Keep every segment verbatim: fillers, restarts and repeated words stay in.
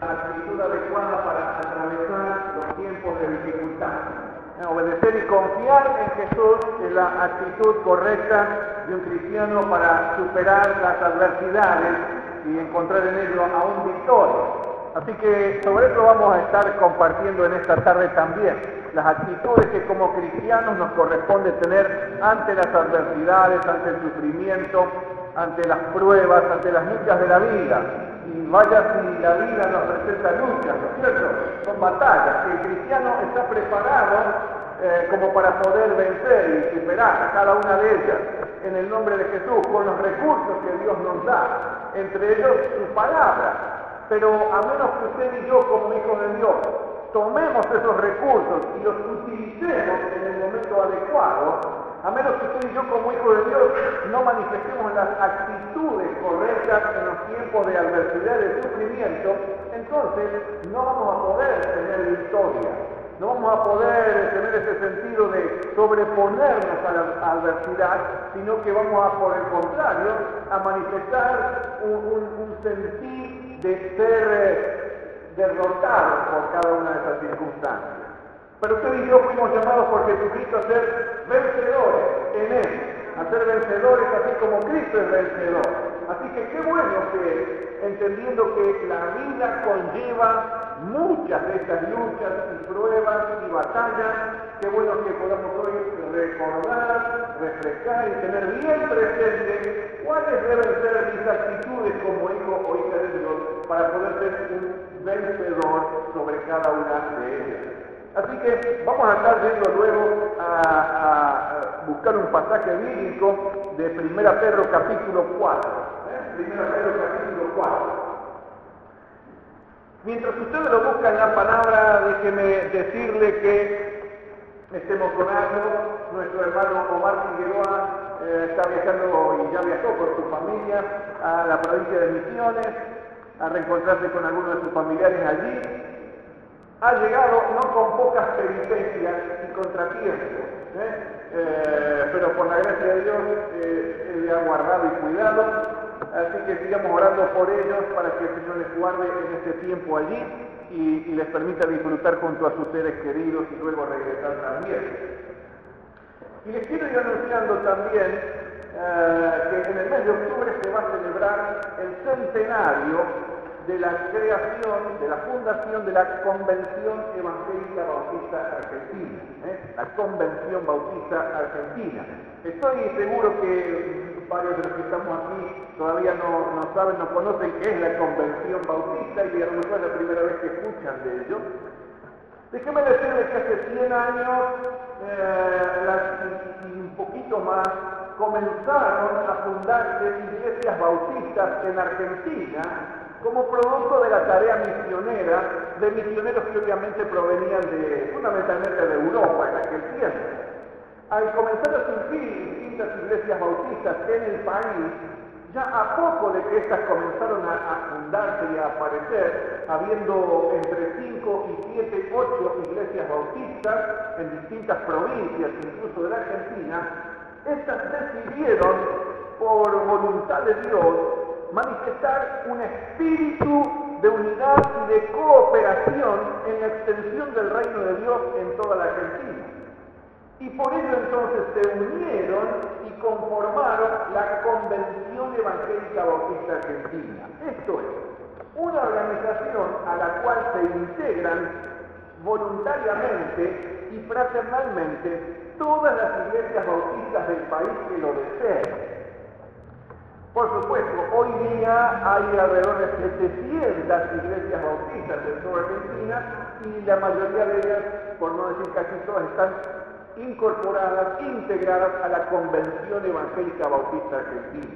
la actitud adecuada para atravesar los tiempos de dificultad. Obedecer y confiar en Jesús es la actitud correcta de un cristiano para superar las adversidades y encontrar en ello aún victoria. Así que sobre eso vamos a estar compartiendo en esta tarde también, las actitudes que como cristianos nos corresponde tener ante las adversidades, ante el sufrimiento, ante las pruebas, ante las luchas de la vida. Y vaya si la vida nos presenta luchas, ¿no es cierto? Son batallas, que el cristiano está preparado eh, como para poder vencer y superar cada una de ellas en el nombre de Jesús, con los recursos que Dios nos da, entre ellos su palabra. Pero a menos que usted y yo, como hijos de Dios, tomemos esos recursos y los utilicemos en el momento adecuado, a menos que usted y yo, como hijos de Dios, no manifestemos las actitudes correctas en los tiempos de adversidad y de sufrimiento, entonces no vamos a poder tener victoria. No vamos a poder tener ese sentido de sobreponernos a la adversidad, sino que vamos a, por el contrario, a manifestar un, un, un sentir de ser eh, derrotados por cada una de esas circunstancias. Pero usted y yo fuimos llamados por Jesucristo a ser vencedores en Él, a ser vencedores así como Cristo es vencedor. Así que qué bueno que, entendiendo que la vida conlleva muchas de estas luchas y pruebas y batallas, qué bueno que podamos hoy recordar, refrescar y tener bien presente cuáles deben ser mis actitudes como hijo o hija de Dios para poder ser un vencedor sobre cada una de ellas. Así que vamos a estar yendo luego a, a buscar un pasaje bíblico de Primera Pedro capítulo cuatro. ¿eh? Primera Pedro capítulo cuatro. Mientras ustedes lo buscan en la palabra, déjeme decirle que estemos con algo. Nuestro hermano Omar Figueroa eh, está viajando y ya viajó con su familia a la provincia de Misiones a reencontrarse con algunos de sus familiares allí. Ha llegado no con pocas peripecias y contratiempos, ¿eh? Eh, pero por la gracia de Dios eh, Él le ha guardado y cuidado, así que sigamos orando por ellos para que el Señor les guarde en este tiempo allí y, y les permita disfrutar junto a sus seres queridos y luego regresar también. Y les quiero ir anunciando también eh, que en el mes de octubre se va a celebrar el centenario de la creación, de la fundación de la Convención Evangélica Bautista Argentina, ¿eh? la Convención Bautista Argentina. Estoy seguro que varios de los que estamos aquí todavía no, no saben, no conocen qué es la Convención Bautista y a lo mejor es la primera vez que escuchan de ello. Déjenme decirles que hace cien años, eh, las, y, y un poquito más, comenzaron a fundarse iglesias bautistas en Argentina como producto de la tarea misionera de misioneros que obviamente provenían de, fundamentalmente de Europa en aquel tiempo. Al comenzar a surgir distintas iglesias bautistas en el país, ya a poco de que estas comenzaron a, a fundarse y a aparecer, habiendo entre cinco y siete, ocho iglesias bautistas en distintas provincias, incluso de la Argentina, estas decidieron, por voluntad de Dios, manifestar un espíritu de unidad y de cooperación en la extensión del reino de Dios en toda la Argentina. Y por ello entonces se unieron y conformaron la Convención Evangélica Bautista Argentina. Esto es, una organización a la cual se integran voluntariamente y fraternalmente todas las iglesias bautistas del país que lo deseen. Por supuesto, hoy día hay alrededor de setecientas iglesias bautistas en toda Argentina y la mayoría de ellas, por no decir casi todas, están incorporadas, integradas a la Convención Evangélica Bautista Argentina.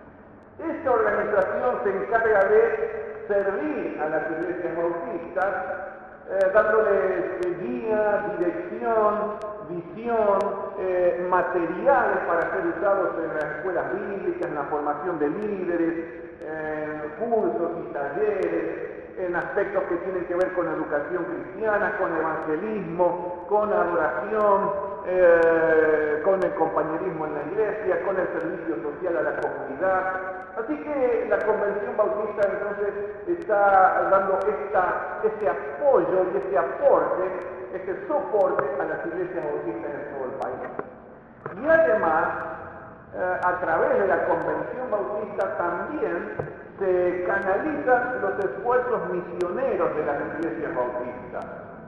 Esta organización se encarga de servir a las iglesias bautistas, eh, dándoles eh, guía, dirección, visión, eh, materiales para ser usados en las escuelas bíblicas, en la formación de líderes, en cursos y talleres, en aspectos que tienen que ver con educación cristiana, con evangelismo, con adoración, eh, con el compañerismo en la iglesia, con el servicio social a la comunidad. Así que la Convención Bautista entonces está dando esta, este apoyo y este aporte, este soporte a las iglesias bautistas en todo el país. Y además, eh, a través de la Convención Bautista también se canalizan los esfuerzos misioneros de las iglesias bautistas.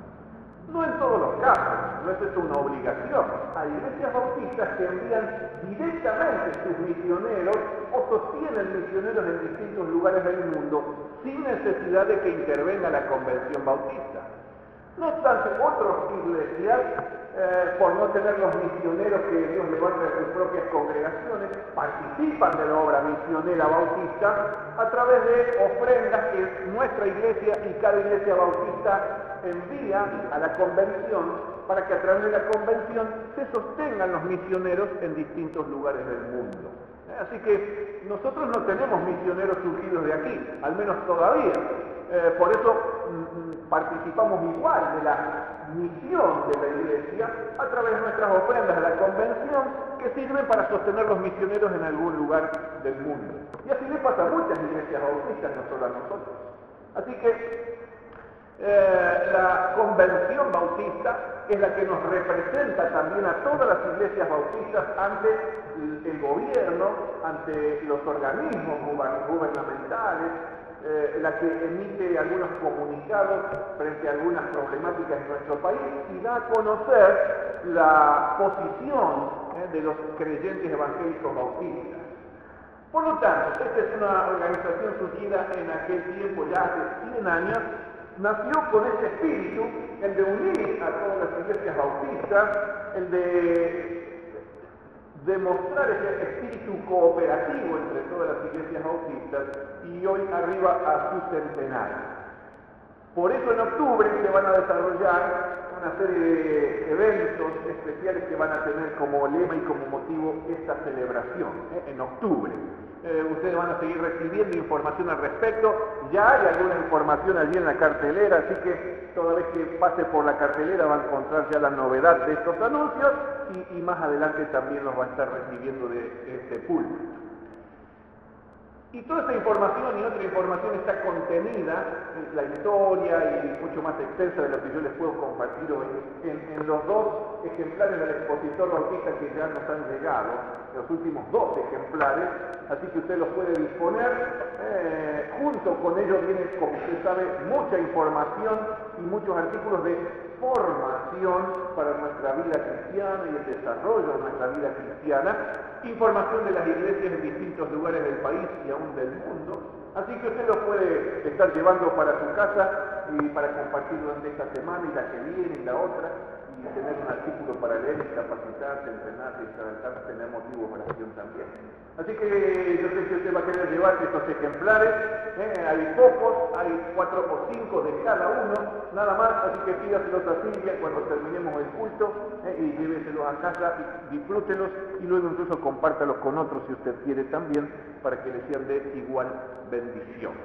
No en todos los casos, no es una obligación. Hay iglesias bautistas que envían directamente sus misioneros o sostienen misioneros en distintos lugares del mundo sin necesidad de que intervenga la Convención Bautista. No obstante, otras iglesias, eh, por no tener los misioneros que Dios levanta de sus propias congregaciones, participan de la obra misionera bautista a través de ofrendas que nuestra iglesia y cada iglesia bautista envía a la convención para que a través de la convención se sostengan los misioneros en distintos lugares del mundo. Así que nosotros no tenemos misioneros surgidos de aquí, al menos todavía. Eh, por eso mm, participamos igual de la misión de la iglesia a través de nuestras ofrendas a la convención que sirven para sostener los misioneros en algún lugar del mundo. Y así le pasa a muchas iglesias bautistas, no solo a nosotros. Así que eh, la convención bautista es la que nos representa también a todas las iglesias bautistas ante el, el gobierno, ante los organismos gubernamentales, eh, la que emite algunos comunicados frente a algunas problemáticas en nuestro país y da a conocer la posición eh, de los creyentes evangélicos bautistas. Por lo tanto, esta es una organización surgida en aquel tiempo, ya hace cien años, nació con ese espíritu, el de unir a todas las iglesias bautistas, el de demostrar ese espíritu cooperativo entre todas las iglesias bautistas, y hoy arriba a su centenario. Por eso en octubre se van a desarrollar una serie de eventos especiales que van a tener como lema y como motivo esta celebración, ¿eh? En octubre. Eh, ustedes van a seguir recibiendo información al respecto. Ya hay alguna información allí en la cartelera, así que toda vez que pase por la cartelera va a encontrar ya la novedad de estos anuncios y, y más adelante también los va a estar recibiendo de este púlpito. Y toda esta información y otra información está contenida en la historia y mucho más extensa de lo que yo les puedo compartir hoy en, en los dos ejemplares del expositor bautista que ya nos han llegado, los últimos dos ejemplares, así que usted los puede disponer. Eh, junto con ellos viene, como usted sabe, mucha información y muchos artículos de formación para nuestra vida cristiana y el desarrollo de nuestra vida cristiana, información de las iglesias en distintos lugares del país y aún del mundo. Así que usted lo puede estar llevando para su casa y para compartir durante esta semana y la que viene y la otra, y tener un artículo para leer y capacitarse, entrenarse y tratar, tener motivo para acción también. Así que yo sé que usted va a querer llevar estos ejemplares, ¿eh? Hay pocos, hay cuatro o cinco de cada uno, nada más, así que pídaselos a Silvia cuando terminemos el culto, ¿eh? Y lléveselos a casa, y disfrútelos y luego incluso compártalos con otros si usted quiere también, para que les sean de igual bendición.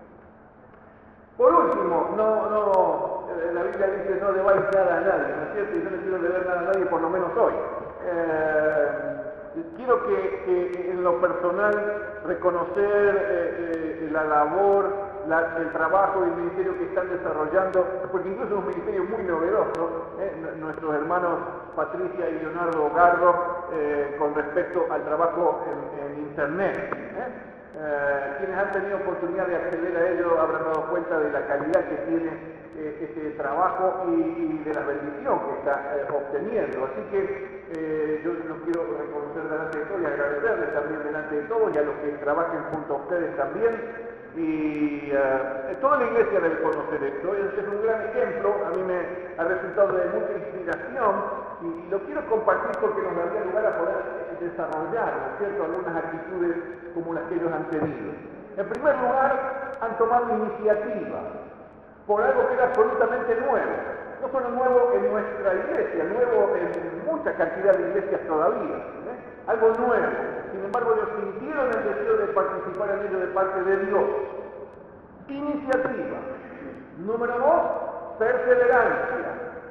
Por último, no, no, la Biblia dice no debáis nada a nadie, ¿no es cierto? Y yo no quiero deber nada a nadie, por lo menos hoy. Eh, quiero que, que en lo personal reconocer eh, eh, la labor, la, el trabajo y el ministerio que están desarrollando, porque incluso es un ministerio muy novedoso, eh, nuestros hermanos Patricia y Leonardo Garro, eh, con respecto al trabajo en, en Internet. ¿eh? Eh, quienes han tenido oportunidad de acceder a ello habrán dado cuenta de la calidad que tiene eh, este trabajo y, y de la bendición que está eh, obteniendo. Así que eh, yo los quiero reconocer delante de todos y agradecerles también delante de todos y a los que trabajen junto a ustedes también. Y eh, toda la iglesia debe conocer esto. Es, es un gran ejemplo, a mí me ha resultado de mucha inspiración y, y lo quiero compartir porque nos daría lugar a poder desarrollar, ¿no es cierto?, algunas actitudes como las que ellos han tenido. En primer lugar, han tomado iniciativa por algo que era absolutamente nuevo. No solo nuevo en nuestra iglesia, nuevo en mucha cantidad de iglesias todavía. ¿eh? Algo nuevo. Sin embargo, ellos sintieron el deseo de participar en ello de parte de Dios. Iniciativa. Número dos, perseverancia.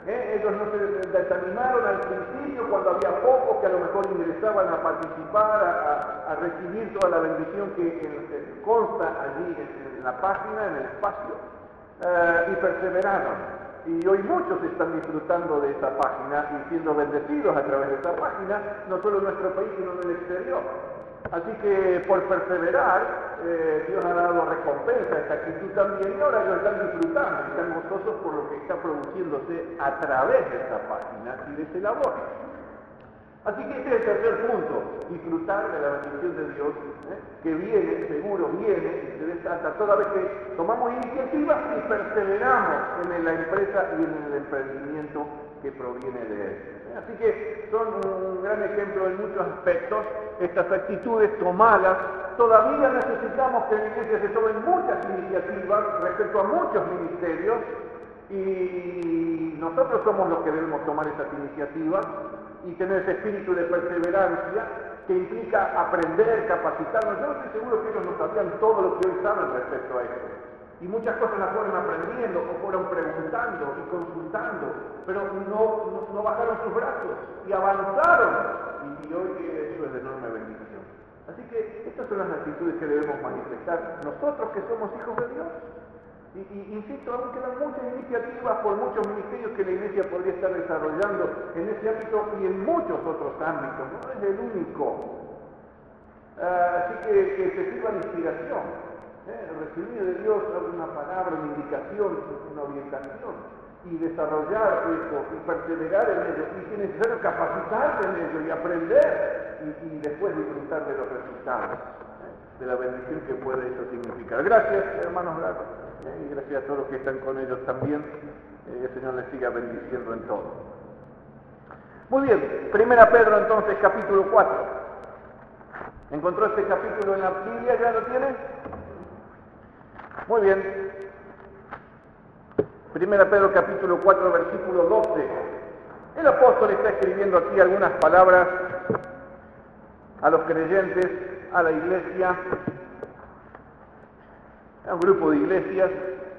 ¿eh? Ellos no se desanimaron al principio cuando había pocos que a lo mejor ingresaban a participar, a, a, a recibir toda la bendición que, que consta allí en, en la página, en el espacio, eh, y perseveraron. Y hoy muchos están disfrutando de esa página y siendo bendecidos a través de esa página, no solo en nuestro país, sino en el exterior. Así que por perseverar, eh, Dios ha dado recompensa a esta actitud también, y ahora ellos están disfrutando, están gozosos por lo que está produciéndose a través de esta página y de ese labor. Así que este es el tercer punto, disfrutar de la bendición de Dios, ¿eh? que viene, seguro viene, se desata toda vez que tomamos iniciativas y perseveramos en la empresa y en el emprendimiento que proviene de Él. ¿eh? Así que son un gran ejemplo en muchos aspectos, estas actitudes tomadas. Todavía necesitamos que en la iglesia se tomen muchas iniciativas respecto a muchos ministerios, y nosotros somos los que debemos tomar esas iniciativas y tener ese espíritu de perseverancia que implica aprender, capacitarnos. Yo estoy seguro que ellos no sabían todo lo que hoy saben respecto a esto. Y muchas cosas las fueron aprendiendo o fueron preguntando y consultando, pero no, no, no bajaron sus brazos y avanzaron. Y, y hoy eso es de enorme bendición. Así que estas son las actitudes que debemos manifestar nosotros que somos hijos de Dios. Y, y insisto, aún quedan muchas iniciativas por muchos ministerios que la iglesia podría estar desarrollando en ese ámbito y en muchos otros ámbitos, no es el único. Uh, así que, que te sirva de inspiración, ¿eh? recibir de Dios una palabra, una indicación, una orientación, y desarrollar eso, y perseverar en ello, y si es necesario capacitarse en ello, y aprender, y, y después disfrutar de los resultados, ¿eh? de la bendición que puede eso significar. Gracias, hermanos Gatos. Y gracias a todos los que están con ellos también. Eh, el Señor les siga bendiciendo en todo. Muy bien, Primera Pedro entonces, capítulo cuatro. ¿Encontró este capítulo en la Biblia? ¿Ya lo tiene? Muy bien. Primera Pedro, capítulo cuatro, versículo doce. El apóstol está escribiendo aquí algunas palabras a los creyentes, a la iglesia, a un grupo de iglesias,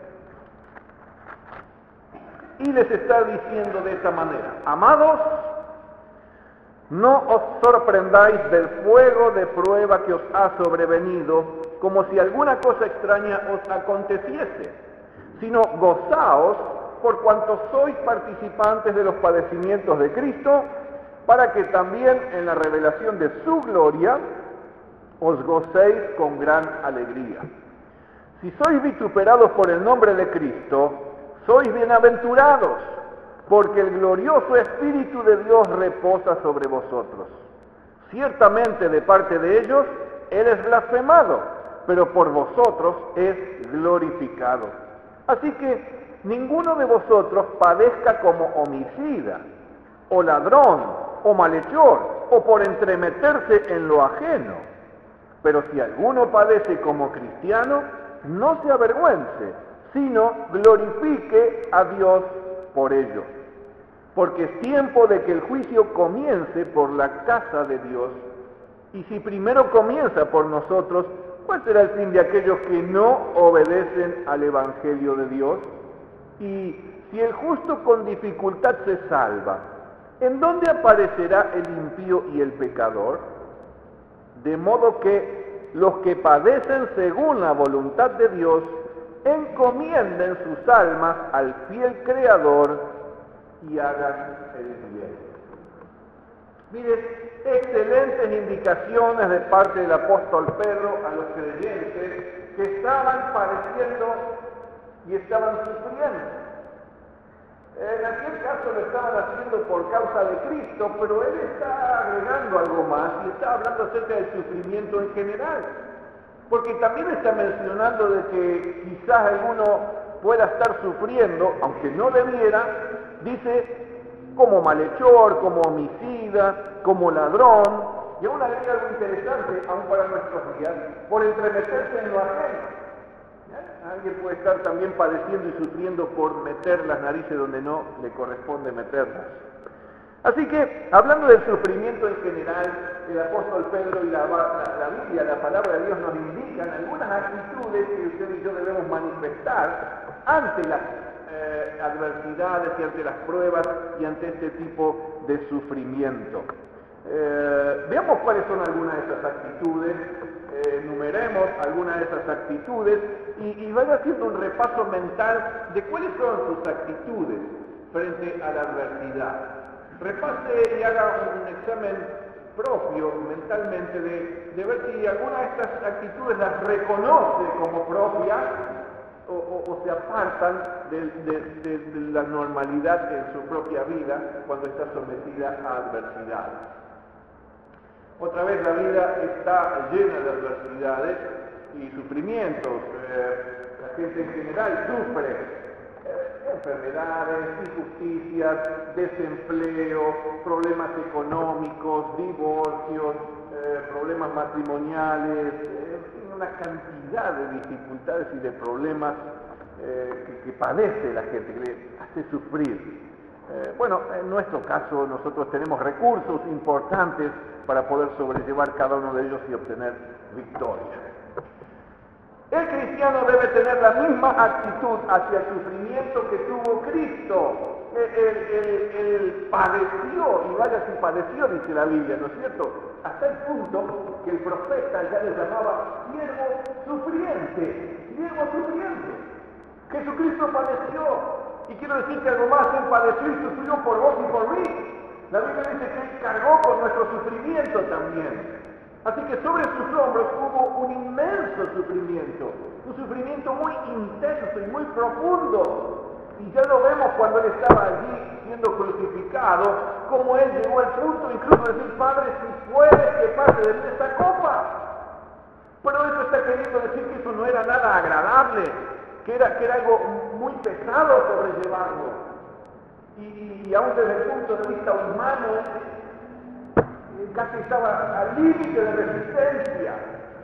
y les está diciendo de esta manera: amados, no os sorprendáis del fuego de prueba que os ha sobrevenido, como si alguna cosa extraña os aconteciese, sino gozaos por cuanto sois participantes de los padecimientos de Cristo, para que también en la revelación de su gloria os gocéis con gran alegría. Si sois vituperados por el nombre de Cristo, sois bienaventurados, porque el glorioso Espíritu de Dios reposa sobre vosotros. Ciertamente de parte de ellos, Él es blasfemado, pero por vosotros es glorificado. Así que ninguno de vosotros padezca como homicida, o ladrón, o malhechor, o por entremeterse en lo ajeno. Pero si alguno padece como cristiano, no se avergüence, sino glorifique a Dios por ello. Porque es tiempo de que el juicio comience por la casa de Dios. Y si primero comienza por nosotros, ¿cuál será el fin de aquellos que no obedecen al Evangelio de Dios? Y si el justo con dificultad se salva, ¿en dónde aparecerá el impío y el pecador? De modo que los que padecen según la voluntad de Dios, encomienden sus almas al fiel Creador y hagan el bien. Miren, excelentes indicaciones de parte del apóstol Pedro a los creyentes que estaban padeciendo y estaban sufriendo. En aquel caso lo estaban haciendo por causa de Cristo, pero él está agregando algo más y está hablando acerca del sufrimiento en general. Porque también está mencionando de que quizás alguno pueda estar sufriendo, aunque no debiera, dice, como malhechor, como homicida, como ladrón, y aún agrega algo interesante, aún para nuestros días, por entremeterse en lo ajeno. Alguien puede estar también padeciendo y sufriendo por meter las narices donde no le corresponde meterlas. Así que, hablando del sufrimiento en general, el apóstol Pedro y la, la, la Biblia, la palabra de Dios, nos indican algunas actitudes que usted y yo debemos manifestar ante las eh, adversidades y ante las pruebas y ante este tipo de sufrimiento. Eh, veamos cuáles son algunas de esas actitudes, eh, enumeremos algunas de esas actitudes y, y vaya haciendo un repaso mental de cuáles son sus actitudes frente a la adversidad. Repase y haga un examen propio mentalmente de, de ver si alguna de estas actitudes las reconoce como propias o, o, o se apartan de, de, de, de la normalidad en su propia vida cuando está sometida a adversidades. Otra vez, la vida está llena de adversidades y sufrimientos. Eh, la gente en general sufre eh, enfermedades, injusticias, desempleo, problemas económicos, divorcios, eh, problemas matrimoniales, eh, una cantidad de dificultades y de problemas eh, que, que padece la gente, que le hace sufrir. Eh, bueno, en nuestro caso nosotros tenemos recursos importantes para poder sobrellevar cada uno de ellos y obtener victoria. El cristiano debe tener la misma actitud hacia el sufrimiento que tuvo Cristo. Él, él, él padeció, y vaya si padeció, dice la Biblia, ¿no es cierto? Hasta el punto que el profeta ya le llamaba siervo sufriente, siervo sufriente. Jesucristo padeció. Y quiero decir que algo más, Él padeció y sufrió por vos y por mí. La Biblia dice que Él cargó con nuestro sufrimiento también. Así que sobre sus hombros hubo un inmenso sufrimiento, un sufrimiento muy intenso y muy profundo. Y ya lo vemos cuando Él estaba allí siendo crucificado, como Él llegó al punto incluso de decir, Padre, si puedes que pase de mí esta copa. Pero eso está queriendo decir que eso no era nada agradable, que era, que era algo muy pesado sobrellevarlo. Y, y aún desde el punto de vista humano, casi estaba al límite de resistencia.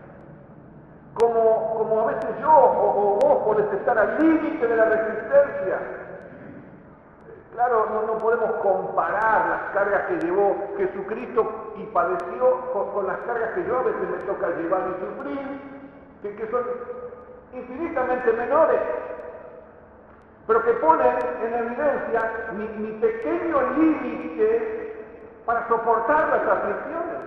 Como, como a veces yo o, o vos podés estar al límite de la resistencia. Claro, no, no podemos comparar las cargas que llevó Jesucristo y padeció con, con las cargas que yo a veces me toca llevar y sufrir, que, que son infinitamente menores, pero que ponen en evidencia mi, mi pequeño límite para soportar las aflicciones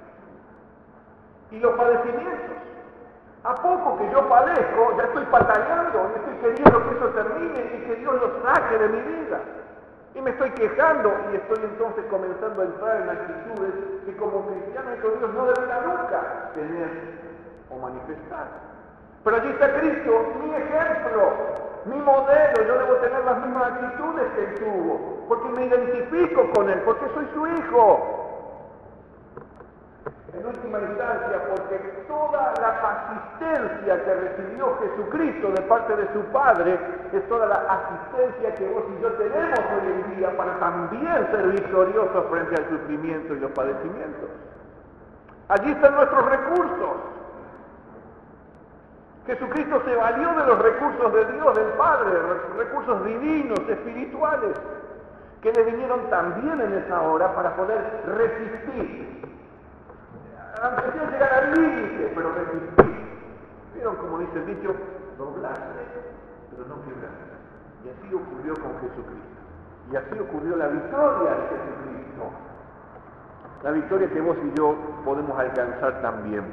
y los padecimientos. A poco que yo padezco, ya estoy batallando, y estoy queriendo que eso termine y que Dios lo saque de mi vida. Y me estoy quejando y estoy entonces comenzando a entrar en actitudes que como cristiano de Dios no debería nunca tener o manifestar. Pero allí está Cristo, mi ejemplo, mi modelo. Yo debo tener las mismas actitudes que Él tuvo, porque me identifico con Él, porque soy su hijo. En última instancia, porque toda la asistencia que recibió Jesucristo de parte de su Padre es toda la asistencia que vos y yo tenemos hoy en día para también ser victoriosos frente al sufrimiento y los padecimientos. Allí están nuestros recursos. Jesucristo se valió de los recursos de Dios, del Padre, recursos divinos, espirituales, que le vinieron también en esa hora para poder resistir. Aunque sea llegar al límite, pero resistir. ¿Vieron como dice el dicho? Doblarse, pero no quebrarse. Y así ocurrió con Jesucristo. Y así ocurrió la victoria de Jesucristo. La victoria que vos y yo podemos alcanzar también.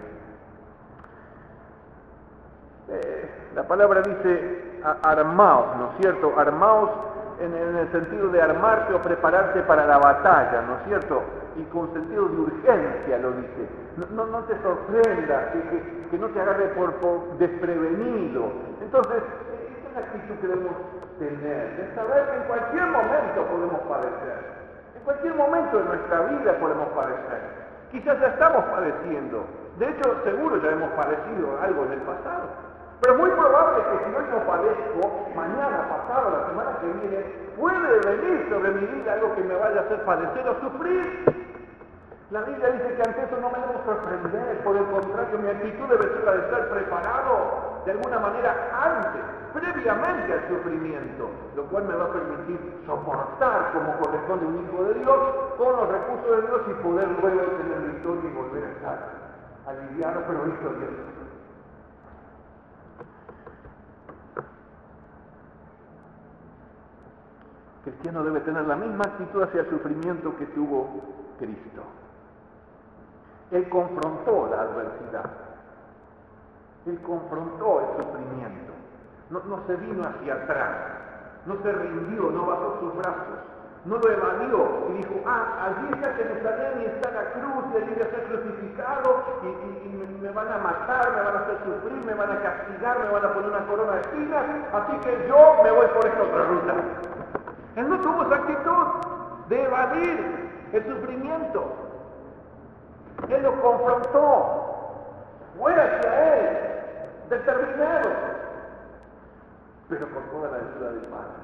Eh, la palabra dice armaos, ¿no es cierto? Armaos en, en el sentido de armarse o prepararse para la batalla, ¿no es cierto? Y con sentido de urgencia lo dice. No, no, no te sorprenda, que, que, que no te agarre por, por desprevenido. Entonces, esta es la actitud que debemos tener, de saber que en cualquier momento podemos padecer. En cualquier momento de nuestra vida podemos padecer. Quizás ya estamos padeciendo. De hecho, seguro ya hemos padecido algo en el pasado. Pero es muy probable que si hoy no padezco, mañana, pasado, la semana que viene, puede venir sobre mi vida algo que me vaya a hacer padecer o sufrir. La Biblia dice que ante eso no me debo sorprender, por el contrario, mi actitud debe ser la de estar preparado de alguna manera antes, previamente al sufrimiento, lo cual me va a permitir soportar como corresponde un hijo de Dios, con los recursos de Dios y poder luego tener victoria y volver a estar aliviado, pero victorioso. El cristiano debe tener la misma actitud hacia el sufrimiento que tuvo Cristo. Él confrontó la adversidad. Él confrontó el sufrimiento. No, no se vino hacia atrás. No se rindió, no bajó sus brazos. No lo evadió y dijo, ah, allí está Jerusalén y está la cruz y allí voy a ser crucificado y, y, y me, me van a matar, me van a hacer sufrir, me van a castigar, me van a poner una corona de espinas, así que yo me voy por esta otra ruta. Él no tuvo esa actitud de evadir el sufrimiento. Él lo confrontó, fue hacia él, determinado, pero con toda la ayuda del Padre.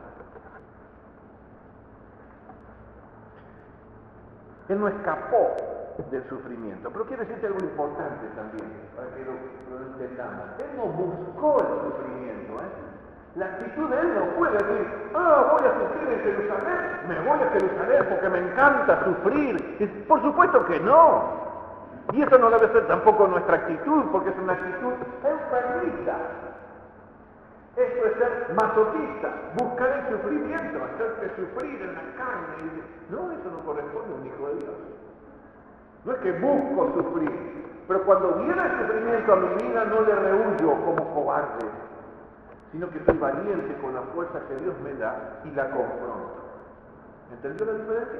Él no escapó del sufrimiento, pero quiero decirte algo importante también, para que lo, lo entendamos. Él no buscó el sufrimiento, ¿eh? La actitud de él no fue decir, ah, voy a sufrir en Jerusalén, me voy a Jerusalén porque me encanta sufrir. Y por supuesto que no. Y eso no debe ser tampoco nuestra actitud, porque es una actitud enfermiza. Esto es ser masoquista, buscar el sufrimiento, hacerte sufrir en la carne. No, eso no corresponde a un hijo de Dios. No es que busco sufrir, pero cuando viene el sufrimiento a mi vida no le rehuyo como cobarde, sino que soy valiente con la fuerza que Dios me da y la confronto. ¿Entendió la diferencia?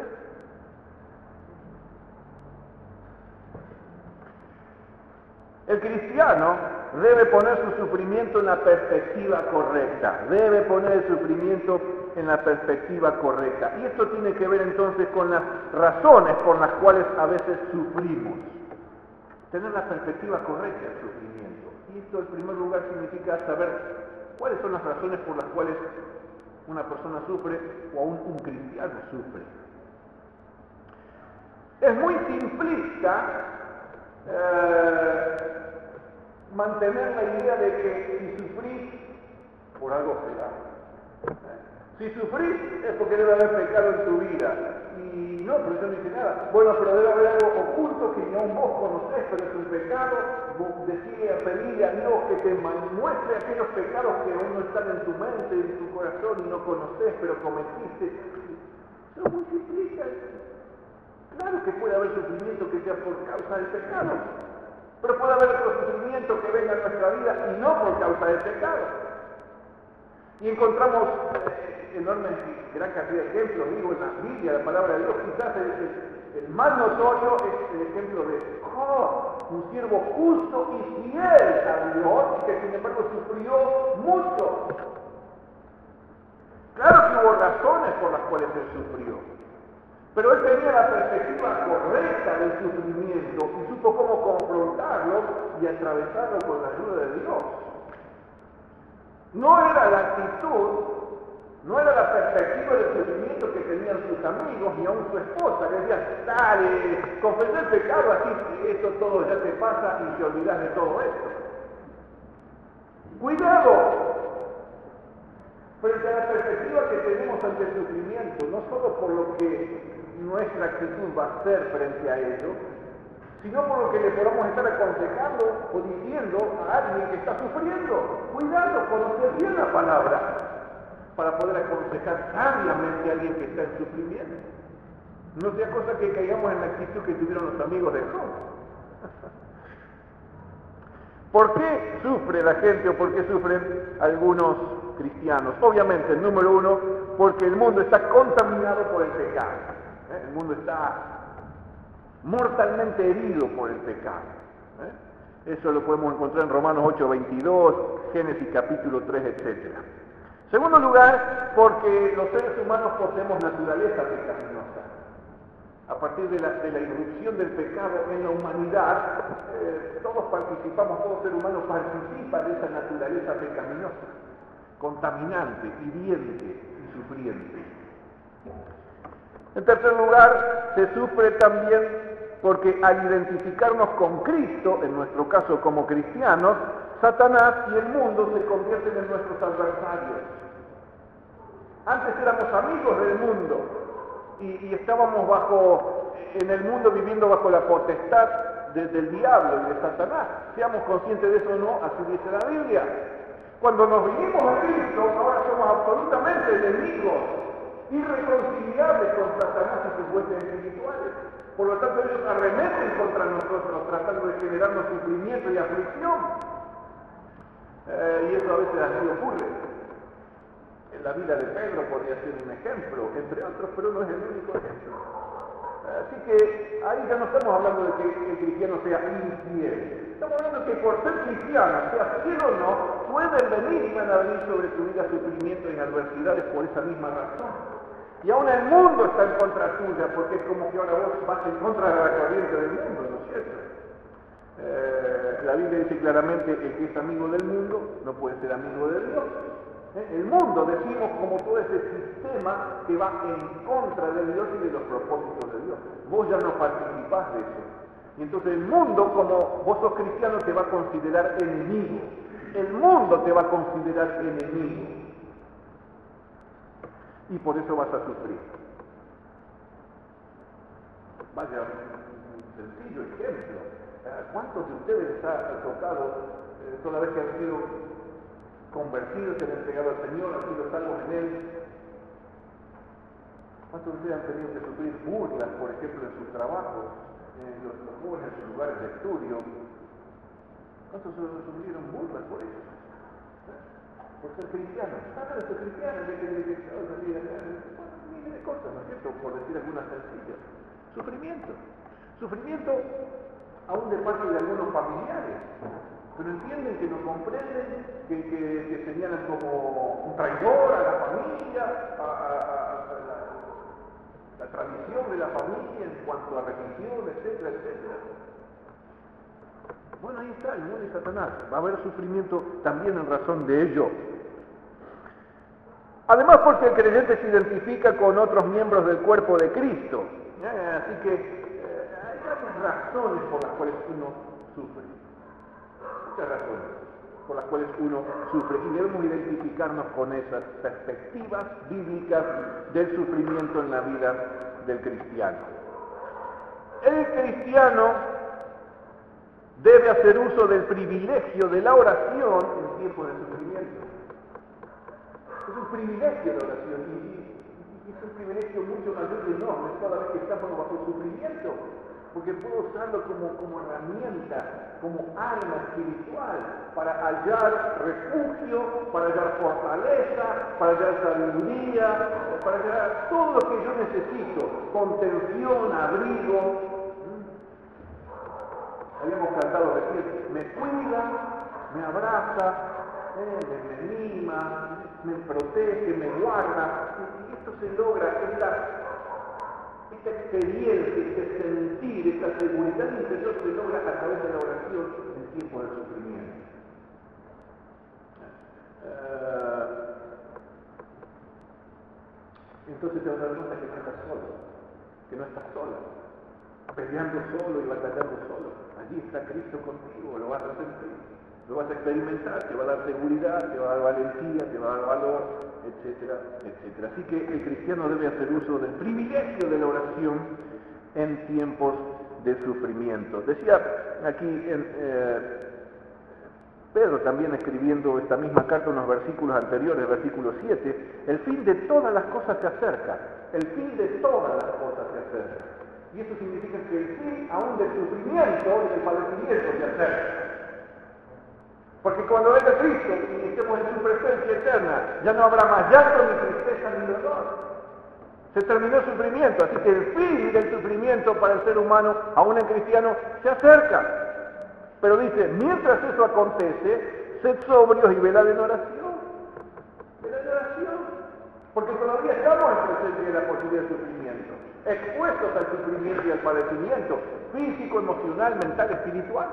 El cristiano debe poner su sufrimiento en la perspectiva correcta, debe poner el sufrimiento en la perspectiva correcta. Y esto tiene que ver entonces con las razones por las cuales a veces sufrimos. Tener la perspectiva correcta del sufrimiento. Y esto en primer lugar significa saber cuáles son las razones por las cuales una persona sufre o aún un cristiano sufre. Es muy simplista Eh, mantener la idea de que si sufrís, por algo será. Si sufrís es porque debe haber pecado en tu vida. Y no, pero eso no dice nada. Bueno, pero debe haber algo oculto que ni aún vos conocés, pero es un pecado. Vos decide, pedirle a Dios que te muestre aquellos pecados que aún no están en tu mente, en tu corazón y no conocés, pero cometiste. Eso es muy simplista. Claro que puede haber sufrimiento que sea por causa del pecado, pero puede haber otro sufrimiento que venga a nuestra vida y no por causa del pecado. Y encontramos eh, enormes y gran cantidad de ejemplos, digo, en la Biblia, la palabra de Dios. Quizás el, el, el más notorio es el ejemplo de Job, un siervo justo y fiel a Dios, y que sin embargo sufrió mucho. Claro que hubo razones por las cuales él sufrió. Pero él tenía la perspectiva correcta del sufrimiento y supo cómo confrontarlo y atravesarlo con la ayuda de Dios. No era la actitud, no era la perspectiva del sufrimiento que tenían sus amigos ni aún su esposa, que decían, dale, confesá el pecado, así esto todo ya te pasa y te olvidas de todo esto. ¡Cuidado! Frente a la perspectiva que tenemos ante el sufrimiento, no solo por lo que nuestra actitud va a ser frente a ello, sino por lo que le podamos estar aconsejando o diciendo a alguien que está sufriendo. Cuidado, conocer bien la palabra para poder aconsejar sabiamente a alguien que está en sufrimiento. No sea cosa que caigamos en la actitud que tuvieron los amigos de Job. ¿Por qué sufre la gente o por qué sufren algunos cristianos? Obviamente, el número uno, porque el mundo está contaminado por el pecado. ¿Eh? El mundo está mortalmente herido por el pecado. ¿Eh? Eso lo podemos encontrar en Romanos ocho veintidós, Génesis capítulo tres, etcétera. Segundo lugar, porque los seres humanos poseemos naturaleza pecaminosa. A partir de la, de la irrupción del pecado en la humanidad, eh, todos participamos, todo ser humano participa de esa naturaleza pecaminosa, contaminante, hiriente y sufriente. En tercer lugar, se sufre también porque al identificarnos con Cristo, en nuestro caso como cristianos, Satanás y el mundo se convierten en nuestros adversarios. Antes éramos amigos del mundo. Y, y estábamos bajo, en el mundo viviendo bajo la potestad de, del diablo y de Satanás. Seamos conscientes de eso o no, así dice la Biblia. Cuando nos vinimos a Cristo, ahora somos absolutamente enemigos irreconciliables con Satanás y sus huestes espirituales. Por lo tanto, ellos arremeten contra nosotros, tratando de generarnos sufrimiento y aflicción. Eh, y eso a veces así ocurre. En la vida de Pedro podría ser un ejemplo, entre otros, pero no es el único ejemplo. Así que ahí ya no estamos hablando de que el cristiano sea infiel. Estamos hablando de que por ser cristiano, sea fiel o no, pueden venir y van a venir sobre tu vida sufrimientos y adversidades por esa misma razón. Y aún el mundo está en contra tuya, porque es como que ahora vos vas en contra de la corriente del mundo, ¿no es cierto? Eh, la Biblia dice claramente, el que es amigo del mundo no puede ser amigo de Dios. ¿Eh? El mundo, decimos, como todo ese sistema que va en contra de Dios y de los propósitos de Dios. Vos ya no participás de eso. Y entonces el mundo, como vos sos cristiano, te va a considerar enemigo. El mundo te va a considerar enemigo. Y por eso vas a sufrir. Vaya, un sencillo ejemplo. ¿Cuántos de ustedes les ha tocado, eh, toda vez que han sido convertidos, se han entregado al Señor, han sido salvos en Él? ¿Cuántos de ustedes han tenido que sufrir burlas, por ejemplo, en sus trabajos, en los, los jóvenes en sus lugares de estudio? ¿Cuántos sufrieron burlas por eso? Por ser cristianos. Ah, no, soy cristiano, de que de miles de cosas, ¿no es cierto? Por decir algunas sencillas. Sufrimiento. Sufrimiento aún de parte de algunos familiares. Pero entienden que no comprenden, que, que, que señalan como un traidor a la familia, a, a, a la, la tradición de la familia en cuanto a religión, etcétera, etcétera. Bueno, ahí está el mundo de Satanás. Va a haber sufrimiento también en razón de ello. Además, porque el creyente se identifica con otros miembros del cuerpo de Cristo. Eh, así que eh, hay varias razones por las cuales uno sufre. Muchas razones por las cuales uno sufre. Y debemos identificarnos con esas perspectivas bíblicas del sufrimiento en la vida del cristiano. El cristiano debe hacer uso del privilegio de la oración en tiempos de sufrimiento. Es un privilegio la oración y, y, y es un privilegio mucho mayor y enorme cada vez que estamos bajo sufrimiento, porque puedo usarlo como, como herramienta, como arma espiritual para hallar refugio, para hallar fortaleza, para hallar sabiduría, para hallar todo lo que yo necesito, contención, abrigo. Habíamos cantado recién, me cuida, me abraza, eh, me, me anima, me protege, me guarda. Y esto se logra, esta, esta experiencia, este sentir, esta seguridad interior se logra a través de la oración en tiempo de sufrimiento. Uh, entonces te vas a dar cuenta que no estás solo, que no estás sola, peleando solo y batallando solo. Allí está Cristo contigo, lo vas a sentir, lo vas a experimentar, te va a dar seguridad, te va a dar valentía, te va a dar valor, etcétera, etcétera. Así que el cristiano debe hacer uso del privilegio de la oración en tiempos de sufrimiento. Decía aquí en, eh, Pedro también escribiendo esta misma carta, unos versículos anteriores, versículo siete, el fin de todas las cosas se acerca, el fin de todas las cosas se acerca. Y eso significa que el fin aún del sufrimiento y del padecimiento se acerca. Porque cuando venga Cristo y estemos en su presencia eterna, ya no habrá más llanto, ni tristeza, ni dolor. Se terminó el sufrimiento, así que el fin del sufrimiento para el ser humano, aún en cristiano, se acerca. Pero dice, mientras eso acontece, sed sobrios y velad en oración. Velad en oración. Porque todavía estamos en presencia de la posibilidad de sufrimiento, expuestos al sufrimiento y al padecimiento físico, emocional, mental, espiritual.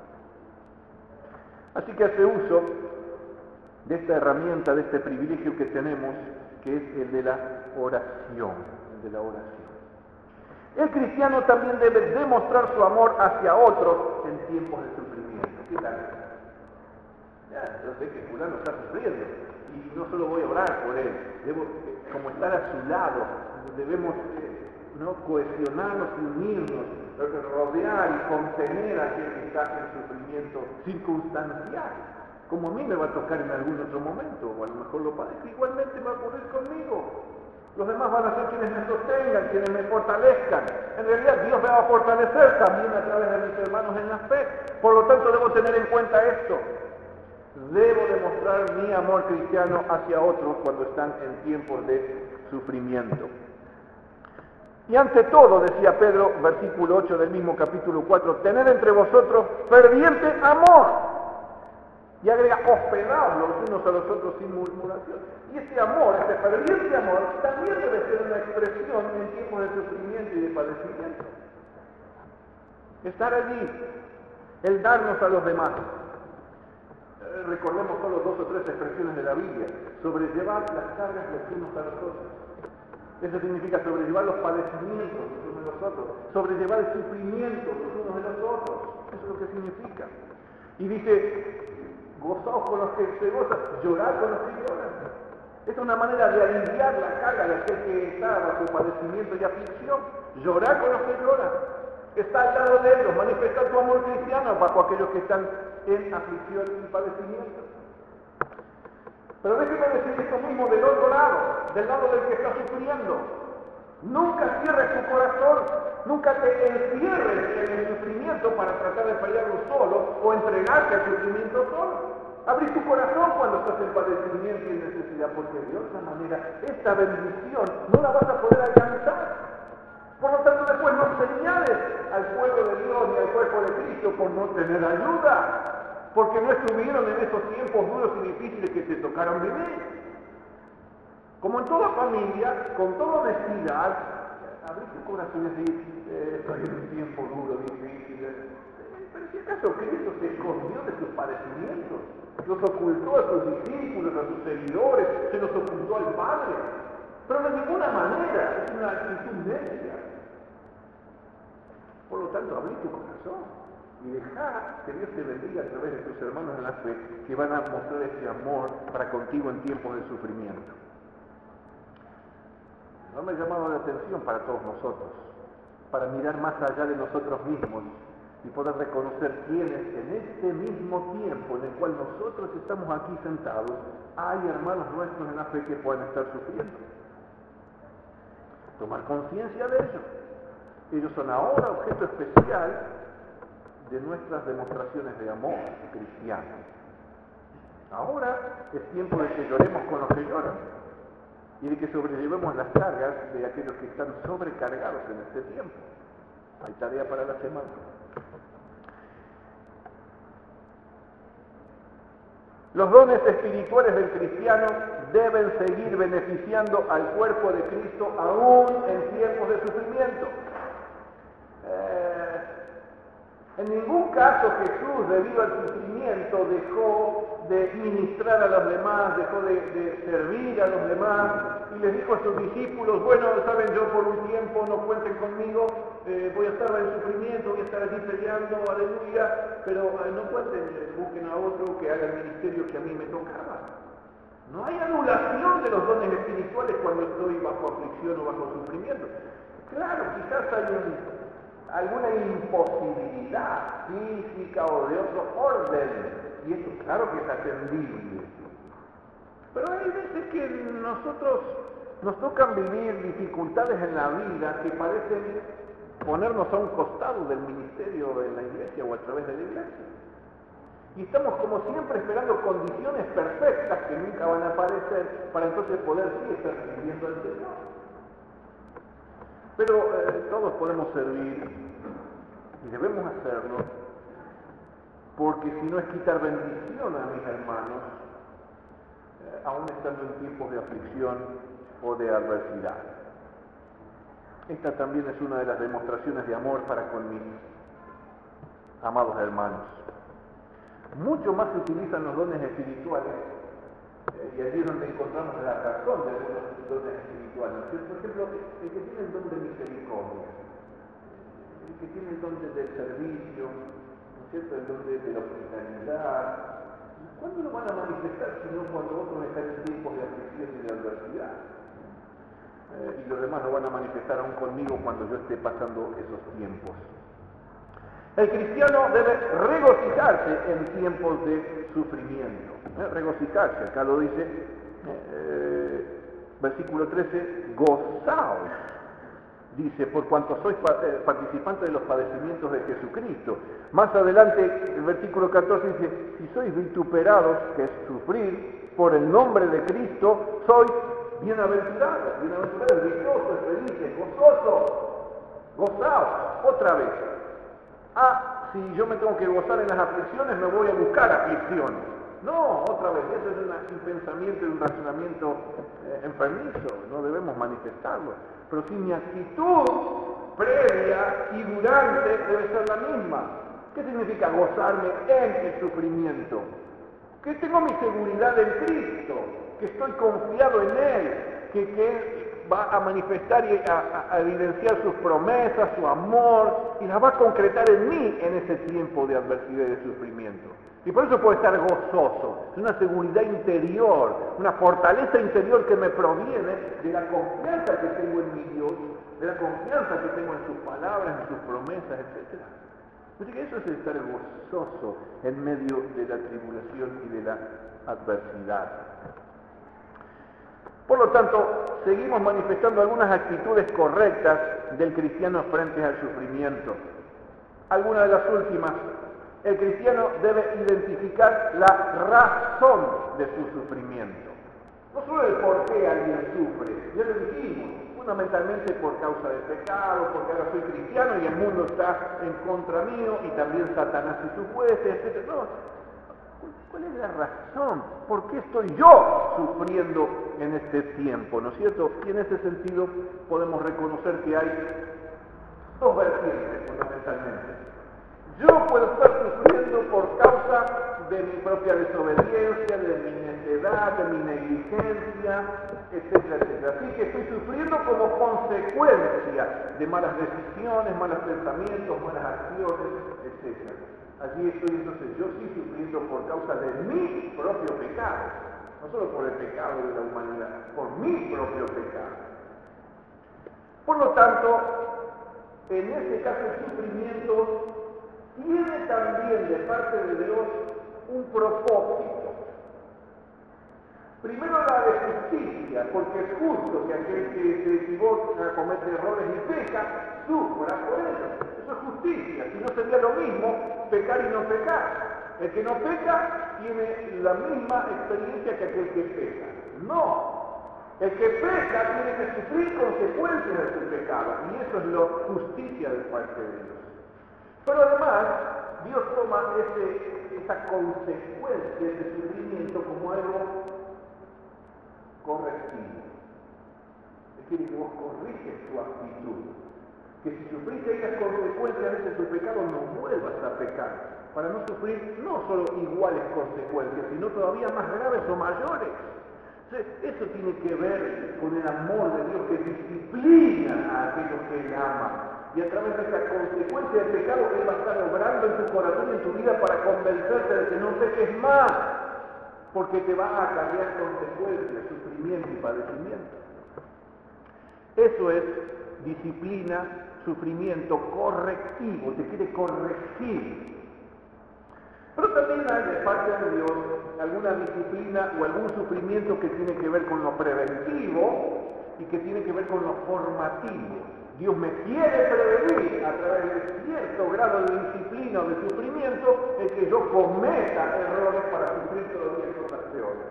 Así que hace uso de esta herramienta, de este privilegio que tenemos, que es el de la oración, el de la oración. El cristiano también debe demostrar su amor hacia otros en tiempos de sufrimiento. ¿Qué tal? Ya, yo sé que fulano está sufriendo y no solo voy a orar por él, debo como estar a su lado, debemos eh, ¿no? cohesionarnos, unirnos, rodear y contener a aquel que está en sufrimiento circunstancial, como a mí me va a tocar en algún otro momento, o a lo mejor lo padezco, igualmente va a ocurrir conmigo. Los demás van a ser quienes me sostengan, quienes me fortalezcan. En realidad Dios me va a fortalecer también a través de mis hermanos en la fe. Por lo tanto debo tener en cuenta esto. Debo demostrar mi amor cristiano hacia otros cuando están en tiempos de sufrimiento. Y ante todo, decía Pedro, versículo ocho del mismo capítulo cuatro, tener entre vosotros ferviente amor. Y agrega, hospedaos los unos a los otros sin murmuración. Y ese amor, ese ferviente amor, también debe ser una expresión en tiempos de sufrimiento y de padecimiento. Estar allí, el darnos a los demás. Eh, recordemos solo dos o tres expresiones de la Biblia. Sobrellevar las cargas los unos a los otros. Eso significa sobrellevar los padecimientos los unos de los otros. Sobrellevar el sufrimiento los unos de los otros. Eso es lo que significa. Y dice, gozaos con los que se gozan, llorad con los que lloran. Esta es una manera de aliviar la carga de aquel que está bajo padecimiento y aflicción. Llorar con los que lloran. Está al lado de ellos, manifestar tu amor cristiano bajo aquellos que están en aflicción y padecimiento. Pero déjeme decir esto mismo del otro lado, del lado del que está sufriendo. Nunca cierres tu corazón, nunca te encierres en el sufrimiento para tratar de pelearlo solo o entregarte al sufrimiento solo. Abrí tu corazón cuando estás en padecimiento y necesidad, porque de otra manera esta bendición no la vas a poder alcanzar. Por lo tanto, después no señales al pueblo de Dios ni al cuerpo de Cristo por no tener ayuda, porque no estuvieron en esos tiempos duros y difíciles que te tocaron vivir. Como en toda familia, con toda honestidad, abrí tu corazón y decir, eh, estoy en un tiempo duro, difícil. Eh, pero si acaso Cristo se escondió de sus padecimientos, los ocultó a sus discípulos, a sus seguidores, se los ocultó al Padre. Pero de ninguna manera, es una actitud necia. Por lo tanto, abrí tu corazón y deja que Dios te bendiga a través de tus hermanos en la fe que van a mostrar ese amor para contigo en tiempos de sufrimiento. No me ha llamado la atención para todos nosotros, para mirar más allá de nosotros mismos y poder reconocer quiénes en este mismo tiempo en el cual nosotros estamos aquí sentados, hay hermanos nuestros en la fe que pueden estar sufriendo. Tomar conciencia de ello. Ellos son ahora objeto especial de nuestras demostraciones de amor cristiano. Ahora es tiempo de que lloremos con los que lloran y de que sobrellevemos las cargas de aquellos que están sobrecargados en este tiempo. Hay tarea para la semana. Los dones espirituales del cristiano deben seguir beneficiando al cuerpo de Cristo aún en tiempos de sufrimiento. Eh, en ningún caso Jesús, debido al sufrimiento, dejó de ministrar a los demás, dejó de, de servir a los demás y les dijo a sus discípulos, bueno, saben, yo por un tiempo no cuenten conmigo, eh, voy a estar en sufrimiento, voy a estar allí peleando, aleluya, pero eh, no cuenten, eh, busquen a otro que haga el ministerio que a mí me tocaba. No hay anulación de los dones espirituales cuando estoy bajo aflicción o bajo sufrimiento. Claro, quizás hay un... alguna imposibilidad física o de otro orden, y eso claro que es atendible. Pero hay veces que nosotros nos tocan vivir dificultades en la vida que parecen ponernos a un costado del ministerio en la iglesia o a través de la iglesia. Y estamos como siempre esperando condiciones perfectas que nunca van a aparecer para entonces poder sí estar sirviendo al Señor. Pero eh, todos podemos servir y debemos hacerlo, porque si no es quitar bendición a mis hermanos, eh, aún estando en tiempos de aflicción o de adversidad. Esta también es una de las demostraciones de amor para con mis amados hermanos. Mucho más se utilizan los dones espirituales, eh, y allí es donde encontramos la razón de los dones espirituales. Por ejemplo, el que tiene el don de misericordia, el que tiene el don del servicio, ¿no es cierto? El don de, de la hospitalidad. ¿Cuándo lo van a manifestar si no cuando otros están en tiempos de aflicción y de adversidad? Eh, y los demás lo van a manifestar aún conmigo cuando yo esté pasando esos tiempos. El cristiano debe regocijarse en tiempos de sufrimiento. ¿eh? Regocijarse, acá lo dice, eh, versículo trece, gozaos, dice, por cuanto sois participantes de los padecimientos de Jesucristo. Más adelante, el versículo catorce dice, si sois vituperados, que es sufrir, por el nombre de Cristo, sois bienaventurados, bienaventurados, dichosos, felices, gozosos, gozaos, otra vez. Ah, si yo me tengo que gozar en las aflicciones, me voy a buscar aflicciones. No, otra vez, eso es una, un pensamiento y un razonamiento eh, enfermizo, no debemos manifestarlo. Pero si mi actitud previa y durante debe ser la misma. ¿Qué significa gozarme en el sufrimiento? Que tengo mi seguridad en Cristo, que estoy confiado en Él, que, que Él va a manifestar y a, a, a evidenciar sus promesas, su amor, y las va a concretar en mí en ese tiempo de adversidad y de sufrimiento. Y por eso puedo estar gozoso, es una seguridad interior, una fortaleza interior que me proviene de la confianza que tengo en mi Dios, de la confianza que tengo en sus palabras, en sus promesas, etcétera. Así que eso es estar gozoso en medio de la tribulación y de la adversidad. Por lo tanto, seguimos manifestando algunas actitudes correctas del cristiano frente al sufrimiento. Algunas de las últimas. El cristiano debe identificar la razón de su sufrimiento. No solo el por qué alguien sufre, ya lo dijimos, fundamentalmente por causa del pecado, porque ahora soy cristiano y el mundo está en contra mío, y también Satanás y sus jueces, etcétera. No, ¿cuál es la razón? ¿Por qué estoy yo sufriendo en este tiempo? ¿No es cierto? Y en ese sentido podemos reconocer que hay dos vertientes fundamentalmente. Yo puedo estar sufriendo por causa de mi propia desobediencia, de mi necedad, de mi negligencia, etcétera, etcétera. Así que estoy sufriendo como consecuencia de malas decisiones, malos pensamientos, malas acciones, etcétera. Allí estoy entonces, yo estoy sufriendo por causa de mi propio pecado, no solo por el pecado de la humanidad, por mi propio pecado. Por lo tanto, en este caso el sufrimiento tiene también de parte de Dios un propósito. Primero la de justicia, porque es justo que aquel que se equivoca, comete errores y peca, sufra por ello. Eso es justicia, si no sería lo mismo pecar y no pecar. El que no peca tiene la misma experiencia que aquel que peca. No, el que peca tiene que sufrir consecuencias de su pecado, y eso es la justicia de parte de Dios. Pero además, Dios toma ese, esa consecuencia, ese sufrimiento, como algo correctivo. Él quiere que vos corriges tu actitud. Que si sufriste esas consecuencias de tu pecado, no vuelvas a pecar. Para no sufrir no solo iguales consecuencias, sino todavía más graves o mayores. Eso tiene que ver con el amor de Dios que disciplina a aquellos que Él ama. Y a través de esa consecuencia del pecado, Él va a estar obrando en tu corazón y en tu vida para convencerte de que no peques más, porque te va a acarrear consecuencias, sufrimiento y padecimiento. Eso es disciplina, sufrimiento correctivo, te quiere corregir. Pero también hay de parte de Dios alguna disciplina o algún sufrimiento que tiene que ver con lo preventivo y que tiene que ver con lo formativo. Dios me quiere prevenir a través de cierto grado de disciplina o de sufrimiento el que yo cometa errores para sufrir todavía cosas peores.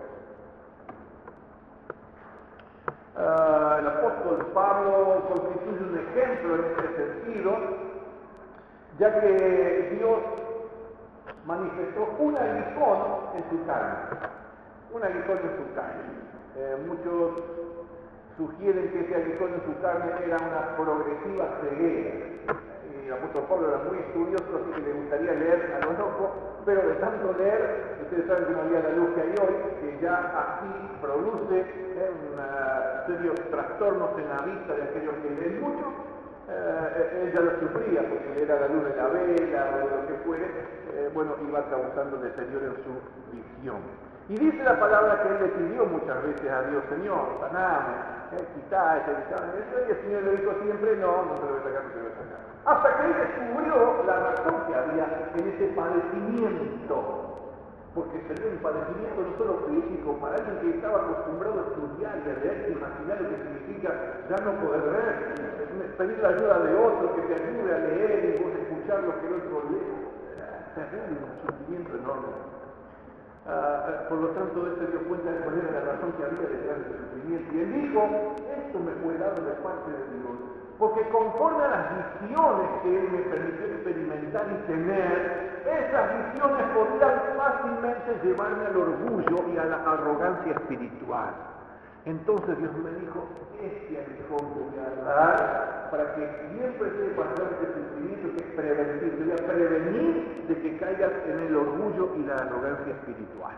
Uh, el apóstol Pablo constituye un ejemplo en este sentido, ya que Dios manifestó un aguijón en su carne, un aguijón en su carne. Eh, muchos sugieren que ese aguijón en su carne era una progresiva ceguera. Y el apóstol Pablo era muy estudioso, así que le gustaría leer a lo loco, pero de tanto leer, ustedes saben que no había la luz que hay hoy, que ya así produce eh, una, serios trastornos en la vista de aquellos que leen mucho. Eh, él ya lo sufría porque le era la luz de la vela o de lo que fuere, eh, bueno, iba causando deterioro en su visión. Y dice la palabra que él le pidió muchas veces a Dios, Señor, saname, eh, quitá ese visión, y el Señor le dijo siempre, no, no te lo voy a sacar, no te lo voy a sacar. Hasta que él descubrió la razón que había en ese padecimiento. porque sería un padecimiento no solo físico, para alguien que estaba acostumbrado a estudiar y a leer, imaginar lo que significa ya no poder ver, pedir la ayuda de otro que te ayude a leer y vos escuchar lo que el otro lee. Era terrible, un sufrimiento enorme. Uh, por lo tanto, él se dio cuenta de cuál era la razón que había detrás del sufrimiento. Y él dijo, esto me fue dado de parte de Dios, porque conforme a las visiones que él me permitió experimentar y tener, esas visiones podían fácilmente llevarme al orgullo y a la arrogancia espiritual. Entonces Dios me dijo, este aguijón te voy a dar para que siempre sepas que este sufrimiento que es prevenir, te voy a prevenir de que caigas en el orgullo y la arrogancia espiritual.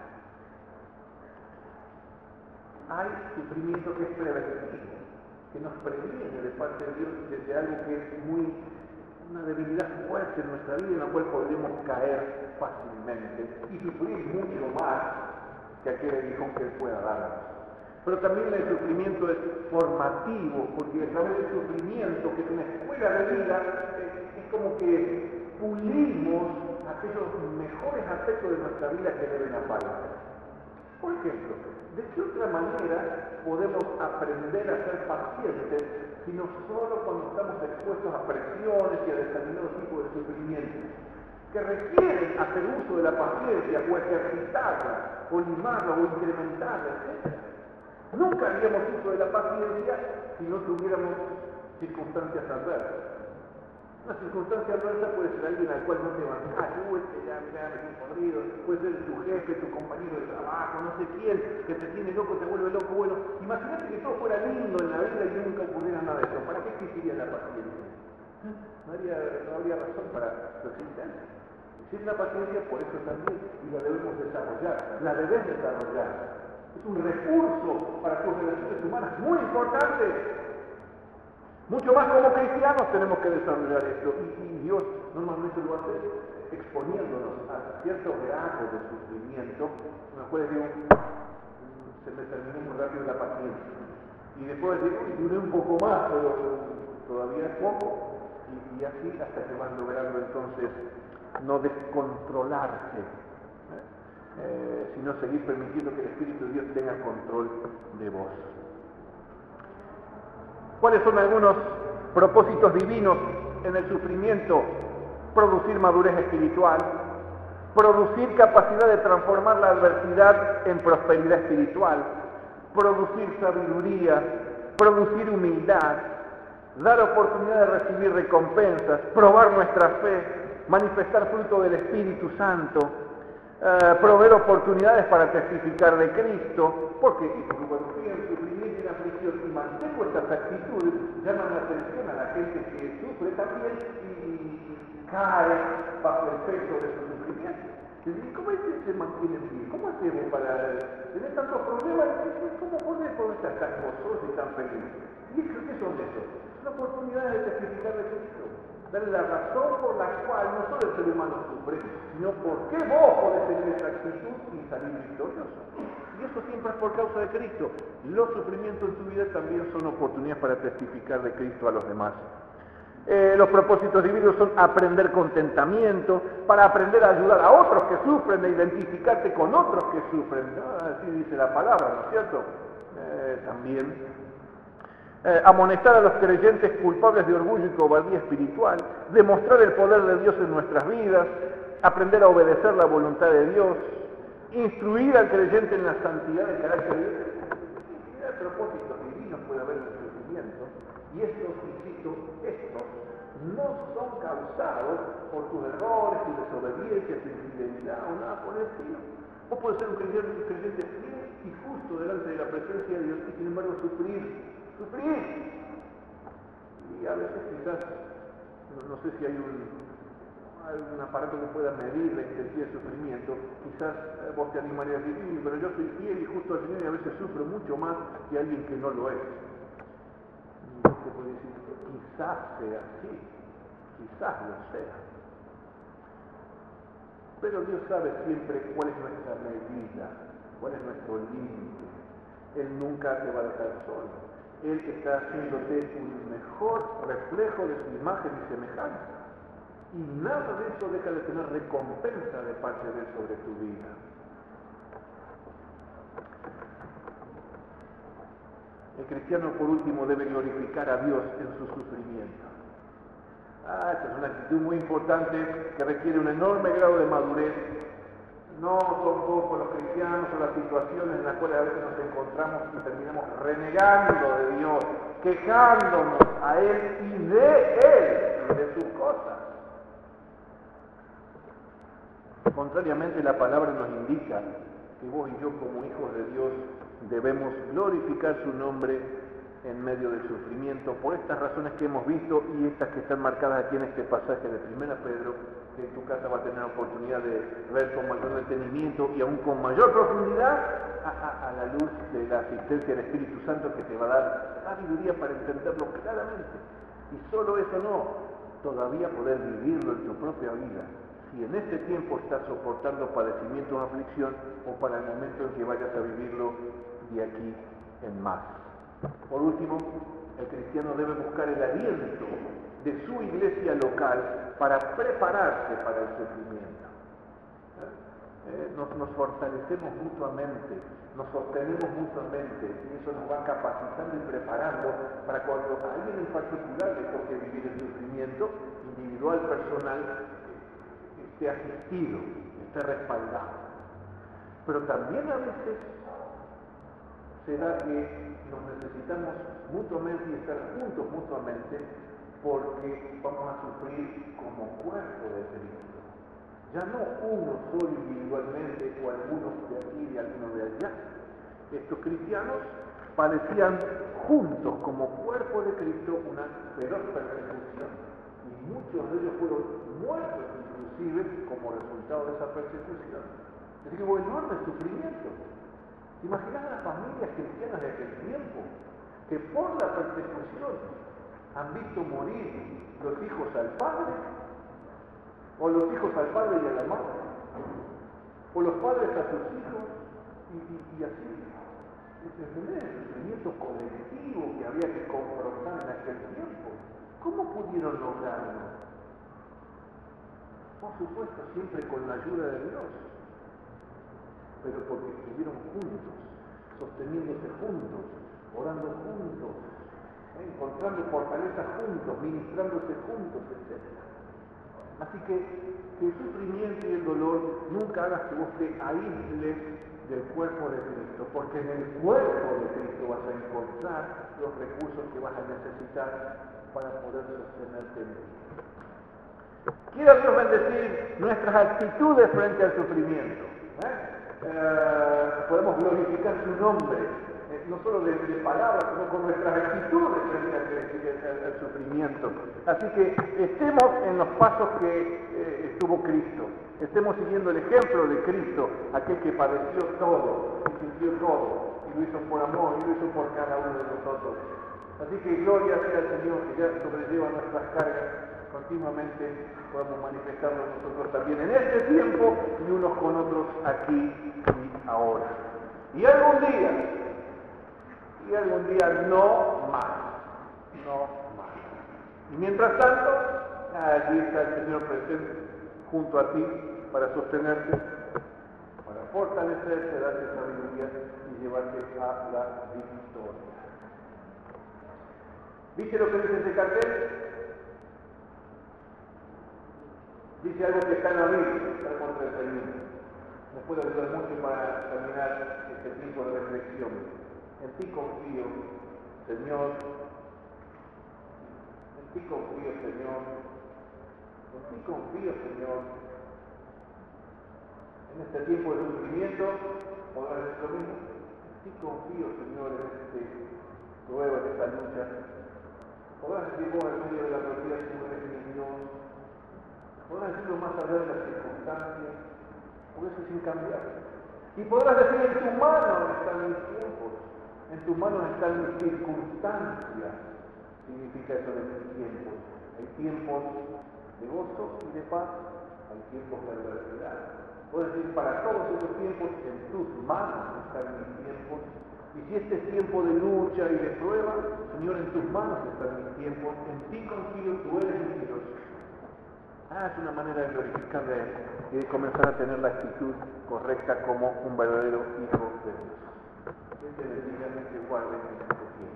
Hay sufrimiento que es preventivo, que nos previene de parte de Dios desde algo que es muy, una debilidad fuerte en nuestra vida en la cual podemos caer fácilmente y sufrir mucho más que aquel aguijón que Él pueda darnos. Pero también el sufrimiento es formativo, porque a través del sufrimiento, que es una escuela de vida, es, es como que pulimos aquellos mejores aspectos de nuestra vida que deben aparecer. Por ejemplo, ¿de qué otra manera podemos aprender a ser pacientes si no solo cuando estamos expuestos a presiones y a determinados tipos de sufrimiento que requieren hacer uso de la paciencia o ejercitarla, o limarla o incrementarla, etcétera? Nunca haríamos uso de la paciencia si no tuviéramos circunstancias adversas. Una circunstancia adversa puede ser alguien al cual no te bancás, uy, que ya, mira, me estoy podrido, puede ser tu jefe, tu compañero de trabajo, no sé quién, que te tiene loco, te vuelve loco. Bueno, imagínate que todo fuera lindo en la vida y nunca ocurriera nada de eso. ¿Para qué existiría la paciencia? No, haría, no habría razón para su existencia. Existe la paciencia por eso también, y la debemos desarrollar, la debes desarrollar. Es un recurso para tus relaciones humanas muy importante. Mucho más como cristianos tenemos que desarrollar esto. Y, y Dios normalmente lo hace exponiéndonos a ciertos grados de sufrimiento. Me acuerdo que se me terminó muy rápido la paciencia. Y después digo, duré un poco más, pero todavía es poco. Y, y así hasta que vas logrando entonces no descontrolarse. Eh, sino seguir permitiendo que el Espíritu de Dios tenga control de vos. ¿Cuáles son algunos propósitos divinos en el sufrimiento? Producir madurez espiritual, producir capacidad de transformar la adversidad en prosperidad espiritual, producir sabiduría, producir humildad, dar oportunidad de recibir recompensas, probar nuestra fe, manifestar fruto del Espíritu Santo, Uh, proveer oportunidades para testificar de Cristo. ¿Por qué? Porque cuando estoy en sufrimiento y en aflicción y mantengo estas actitudes, llaman la atención a la gente que sufre también y cae bajo el peso de su sufrimiento. Y ¿cómo es que se mantiene en pie? ¿Cómo hacemos para tener tantos problemas? ¿Cómo podemos estar tan gozosos y tan felices? ¿Y qué son esos? Son oportunidades de testificar de Cristo. Darle la razón por la cual no solo el ser humano sufre, sino por qué vos podés tener esa actitud y salir victorioso. Y eso siempre es por causa de Cristo. Los sufrimientos en tu vida también son oportunidades para testificar de Cristo a los demás. Eh, los propósitos divinos son aprender contentamiento, para aprender a ayudar a otros que sufren, e identificarte con otros que sufren. Ah, así dice la palabra, ¿no es cierto? Eh, también. Eh, amonestar a los creyentes culpables de orgullo y cobardía espiritual, demostrar el poder de Dios en nuestras vidas, aprender a obedecer la voluntad de Dios, instruir al creyente en la santidad del carácter de Dios. Infinidad de propósitos divinos puede haber en el sufrimiento, y estos, insisto, estos no son causados por tus errores, tu desobediencia, tu infidelidad o nada por el estilo. Vos podés ser un creyente, un creyente fiel y justo delante de la presencia de Dios y sin embargo sufrir. Sufrir. Y a veces quizás, no, no sé si hay un, hay un aparato que pueda medir la intensidad del sufrimiento, quizás eh, vos te animarías a decir, pero yo soy fiel y justo al Señor y a veces sufro mucho más que alguien que no lo es. Y te puedo decir, quizás sea así, quizás lo sea. Pero Dios sabe siempre cuál es nuestra medida, cuál es nuestro límite. Él nunca te va a dejar solo. Él está haciéndote un mejor reflejo de su imagen y semejanza. Y nada de eso deja de tener recompensa de parte de Él sobre tu vida. El cristiano, por último, debe glorificar a Dios en su sufrimiento. Ah, esta es una actitud muy importante que requiere un enorme grado de madurez. No son pocos los cristianos o las situaciones en las cuales a veces nos encontramos y terminamos renegando de Dios, quejándonos a Él y de Él y de sus cosas. Contrariamente, la palabra nos indica que vos y yo, como hijos de Dios, debemos glorificar su nombre en medio del sufrimiento, por estas razones que hemos visto y estas que están marcadas aquí en este pasaje de primera Pedro, que en tu casa va a tener oportunidad de ver con mayor detenimiento y aún con mayor profundidad a, a, a la luz de la asistencia del Espíritu Santo, que te va a dar sabiduría para entenderlo claramente. Y solo eso no, todavía poder vivirlo en tu propia vida, si en este tiempo estás soportando padecimiento o aflicción, o para el momento en que vayas a vivirlo de aquí en más. Por último, el cristiano debe buscar el aliento de su iglesia local para prepararse para el sufrimiento. ¿Eh? Nos, nos fortalecemos mutuamente, nos sostenemos mutuamente, y eso nos va capacitando y preparando para cuando a alguien en particular le toque vivir el sufrimiento individual, personal, esté asistido, esté respaldado. Pero también a veces se da que nos necesitamos mutuamente y estar juntos mutuamente porque vamos a sufrir como cuerpo de Cristo. Ya no uno solo individualmente o algunos de aquí y algunos de allá. Estos cristianos padecían juntos como cuerpo de Cristo una feroz persecución y muchos de ellos fueron muertos inclusive como resultado de esa persecución. Así que hubo enorme sufrimiento. ¿Te imaginas las familias cristianas de aquel tiempo que por la persecución han visto morir los hijos al padre, o los hijos al padre y a la madre, o los padres a sus hijos, y, y, y así? ¿Entendés? El sufrimiento colectivo que había que confrontar en aquel tiempo. ¿Cómo pudieron lograrlo? Por supuesto, siempre con la ayuda de Dios, pero porque estuvieron juntos, sosteniéndose juntos, orando juntos, ¿eh? encontrando fortaleza juntos, ministrándose juntos, etcétera. Así que, que el sufrimiento y el dolor nunca hagas que vos te aísles del cuerpo de Cristo, porque en el cuerpo de Cristo vas a encontrar los recursos que vas a necesitar para poder sostenerte en él. Quiero Dios bendecir nuestras actitudes frente al sufrimiento. ¿eh? Eh, podemos glorificar su nombre, eh, no solo de, de palabras, sino con nuestras actitudes frente al, al, al sufrimiento. Así que estemos en los pasos que eh, estuvo Cristo, estemos siguiendo el ejemplo de Cristo, aquel que padeció todo, y sintió todo, y lo hizo por amor, y lo hizo por cada uno de nosotros. Así que gloria sea al Señor, que ya sobrelleva nuestras cargas continuamente, podemos manifestarlo nosotros también en este tiempo y unos con otros aquí y ahora. Y algún día, y algún día no más, no más. Y mientras tanto, allí está el Señor presente junto a ti para sostenerte, para fortalecerte, darte sabiduría y llevarte a la victoria. ¿Viste lo que dice ese cartel? Dice algo que está en la Biblia, Salmo treinta y uno. Nos puede ayudar mucho para terminar este tipo de reflexión. En ti confío, Señor. En ti confío, Señor. En ti confío, Señor. En este tiempo de sufrimiento, podrás decir lo mismo. En ti confío, Señor, en este prueba, en esta lucha. Podrás decir vos en medio de la realidad, Señor, eres mi Dios. Podrás decirlo más allá de las circunstancias, por eso sin cambiar. Y podrás decir, en tu mano están mis tiempos, en tu mano están mis circunstancias. Significa eso de mis tiempos. Hay tiempos de gozo y de paz, hay tiempos de adversidad. Puedes decir, para todos esos tiempos, en tus manos están mis tiempos. Y si este es tiempo de lucha y de prueba, Señor, en tus manos están mis tiempos, en ti confío, tú eres mi Dios. Ah, es una manera de glorificarle y de comenzar a tener la actitud correcta como un verdadero hijo de Dios. Que te bendiga y te guarde en este tiempo.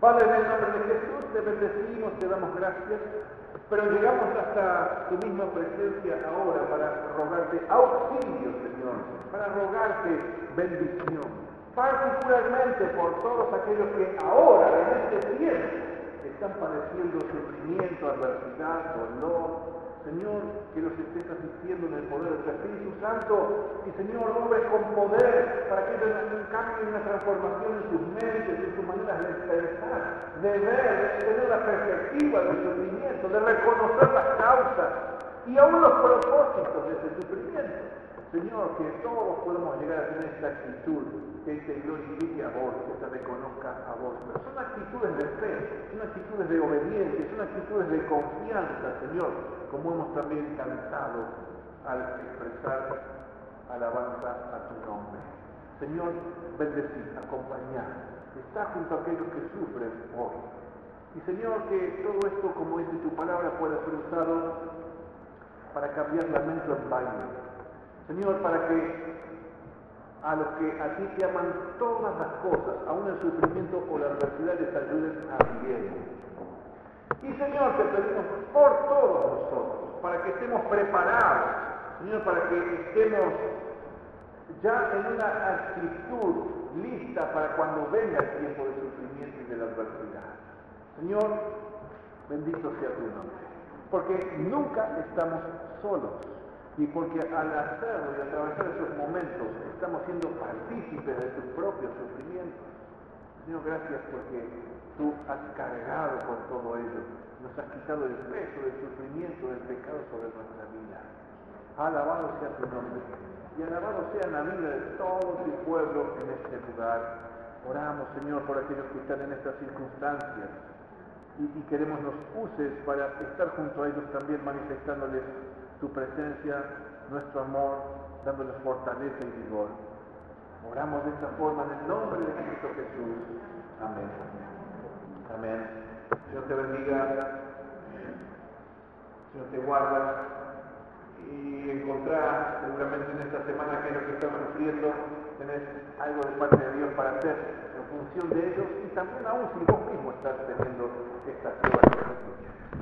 Padre, en el nombre de Jesús, te bendecimos, te damos gracias, pero llegamos hasta tu misma presencia ahora para rogarte auxilio, Señor, para rogarte bendición, particularmente por todos aquellos que ahora, en este tiempo, están padeciendo sufrimiento, adversidad, dolor. Señor, que los estés asistiendo en el poder de tu Espíritu Santo y Señor, obres con poder para que haya un cambio y una transformación en sus mentes, en sus maneras de pensar, de ver, de tener la perspectiva del sufrimiento, de reconocer las causas y aún los propósitos de ese sufrimiento. Señor, que todos podamos llegar a tener esta actitud, que te glorifique a vos, que te reconozca a vos. Pero son actitudes de fe, son actitudes de obediencia, son actitudes de confianza, Señor, como hemos también cantado al expresar alabanza a tu nombre. Señor, bendecir, acompañar, está junto a aquellos que sufren hoy. Y Señor, que todo esto, como dice tu palabra, pueda ser usado para cambiar lamento en baile. Señor, para que a los que a ti te aman todas las cosas, aún el sufrimiento o la adversidad, les ayuden a vivir. Y Señor, te pedimos por todos nosotros, para que estemos preparados, Señor, para que estemos ya en una actitud lista para cuando venga el tiempo de sufrimiento y de la adversidad. Señor, bendito sea tu nombre, porque nunca estamos solos. Y porque al hacerlo y atravesar esos momentos estamos siendo partícipes de tu propio sufrimiento. Señor, gracias porque tú has cargado con todo ello. Nos has quitado el peso del sufrimiento, del pecado sobre nuestra vida. Alabado sea tu nombre. Y alabado sea la vida de todo tu pueblo en este lugar. Oramos, Señor, por aquellos que están en estas circunstancias. Y, y queremos nos uses para estar junto a ellos también manifestándoles tu presencia, nuestro amor, dándoles fortaleza y vigor. Oramos de esta forma en el nombre de Cristo Jesús. Amén. Amén. Señor te bendiga. Señor te guarda. Y encontrar seguramente en esta semana aquellos que están sufriendo, tenés algo de parte de Dios para hacer en función de ellos y también aún si vos mismo estás teniendo estas pruebas.